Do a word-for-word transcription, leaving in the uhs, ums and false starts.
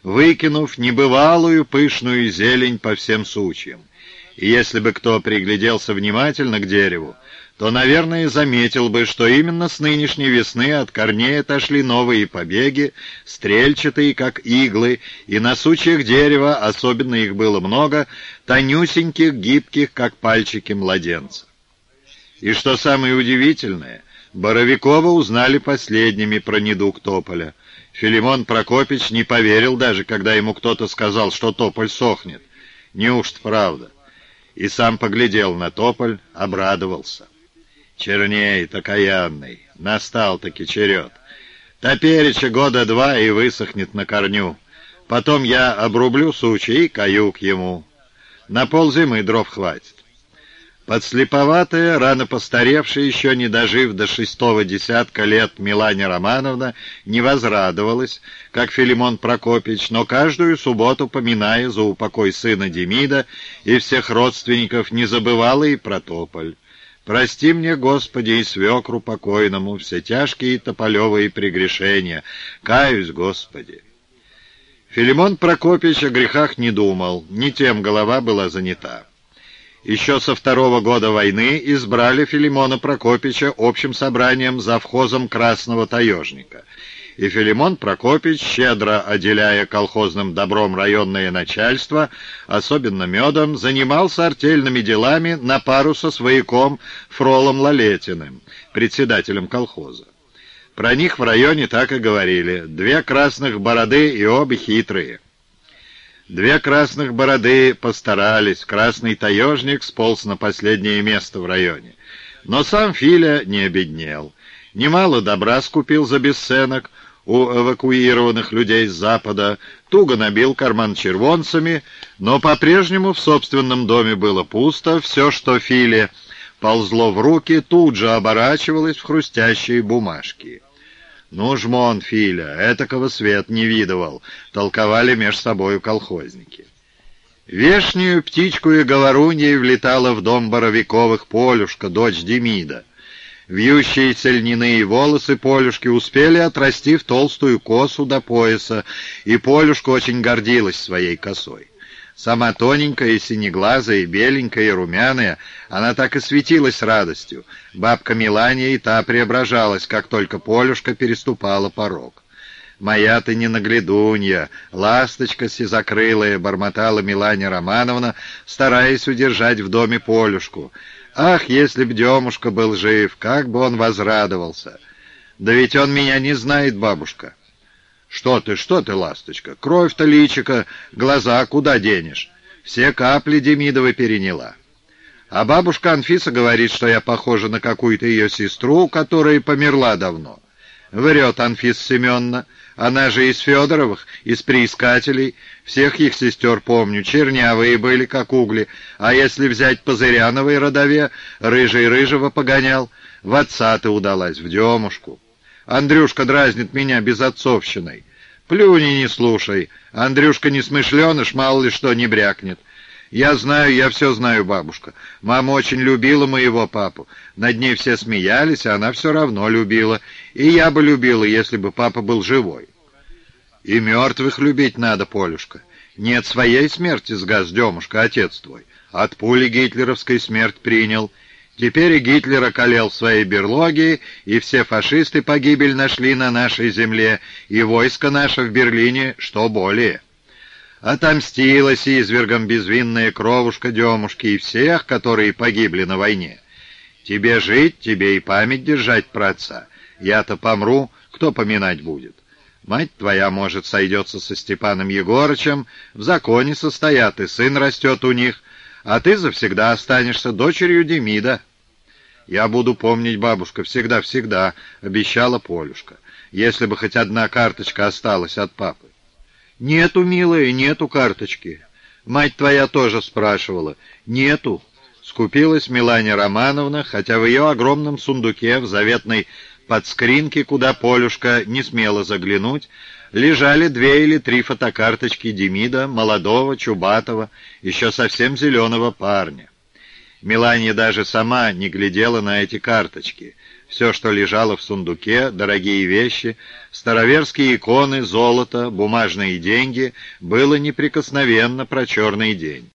выкинув небывалую пышную зелень по всем сучьям. И если бы кто пригляделся внимательно к дереву, то, наверное, заметил бы, что именно с нынешней весны от корней отошли новые побеги, стрельчатые, как иглы, и на сучьях дерева, особенно их было много, тонюсеньких, гибких, как пальчики младенца. И что самое удивительное, Боровикова узнали последними про недуг тополя. Филимон Прокопич не поверил даже, когда ему кто-то сказал, что тополь сохнет. Неужто правда? И сам поглядел на тополь, обрадовался. Чернеет, окаянный, настал-таки черед. Топереча года два и высохнет на корню. Потом я обрублю сучья и каюк ему. На ползимы дров хватит. Подслеповатая, рано постаревшая, еще не дожив до шестого десятка лет, Миланья Романовна не возрадовалась, как Филимон Прокопич, но каждую субботу, поминая за упокой сына Демида и всех родственников, не забывала и про тополь. «Прости мне, Господи, и свекру покойному все тяжкие тополевые прегрешения. Каюсь, Господи». Филимон Прокопич о грехах не думал, не тем голова была занята. Еще со второго года войны избрали Филимона Прокопича общим собранием завхозом Красного Таежника. И Филимон Прокопич, щедро отделяя колхозным добром районное начальство, особенно медом, занимался артельными делами на пару со свояком Фролом Лалетиным, председателем колхоза. Про них в районе так и говорили: «Две красных бороды и обе хитрые». Две красных бороды постарались, Красный Таежник сполз на последнее место в районе. Но сам Филя не обеднел. Немало добра скупил за бесценок у эвакуированных людей с запада, туго набил карман червонцами, но по-прежнему в собственном доме было пусто, все, что Филе ползло в руки, тут же оборачивалось в хрустящие бумажки. «Ну, жмон, Филя, этакого свет не видывал», — толковали меж собою колхозники. Вешнюю птичку и говоруньей влетала в дом Боровиковых Полюшка, дочь Демида. Вьющиеся льняные волосы Полюшки успели отрасти в толстую косу до пояса, и Полюшка очень гордилась своей косой. Сама тоненькая и синеглазая, и беленькая, и румяная, она так и светилась радостью. Бабка Миланья и та преображалась, как только Полюшка переступала порог. «Моя ты не наглядунья, ласточка сизокрылая», — бормотала Миланья Романовна, стараясь удержать в доме Полюшку. «Ах, если б Демушка был жив, как бы он возрадовался!» «Да ведь он меня не знает, бабушка». «Что ты, что ты, ласточка, кровь-то личика, глаза куда денешь? Все капли Демидовы переняла». А бабушка Анфиса говорит, что я похожа на какую-то ее сестру, которая померла давно. Врет Анфиса Семеновна, она же из Федоровых, из приискателей, всех их сестер помню, чернявые были, как угли, а если взять по Зыряновой родове, рыжий рыжего погонял, в отца ты удалась, в Демушку. Андрюшка дразнит меня безотцовщиной. Плюнь и не слушай. Андрюшка несмышленыш, мало ли что не брякнет. Я знаю, я все знаю, бабушка. Мама очень любила моего папу. Над ней все смеялись, а она все равно любила. И я бы любила, если бы папа был живой. И мертвых любить надо, Полюшка. Нет своей смерти сгас, Демушка, отец твой. От пули гитлеровской смерть принял. Теперь и Гитлер околел в своей берлоге, и все фашисты погибель нашли на нашей земле, и войско наше в Берлине, что более. Отомстилась извергом безвинная кровушка Демушки и всех, которые погибли на войне. Тебе жить, тебе и память держать про отца. Я-то помру, кто поминать будет? Мать твоя, может, сойдется со Степаном Егорычем, в законе состоят, и сын растет у них, а ты завсегда останешься дочерью Демида». «Я буду помнить, бабушка, всегда-всегда», — обещала Полюшка, «если бы хоть одна карточка осталась от папы». «Нету, милая, нету карточки. Мать твоя тоже спрашивала. Нету». Скупилась Миланья Романовна, хотя в ее огромном сундуке, в заветной подскринке, куда Полюшка не смела заглянуть, лежали две или три фотокарточки Демида, молодого, чубатого, еще совсем зеленого парня. Миланья даже сама не глядела на эти карточки. Все, что лежало в сундуке, дорогие вещи, староверские иконы, золото, бумажные деньги, было неприкосновенно про черный день.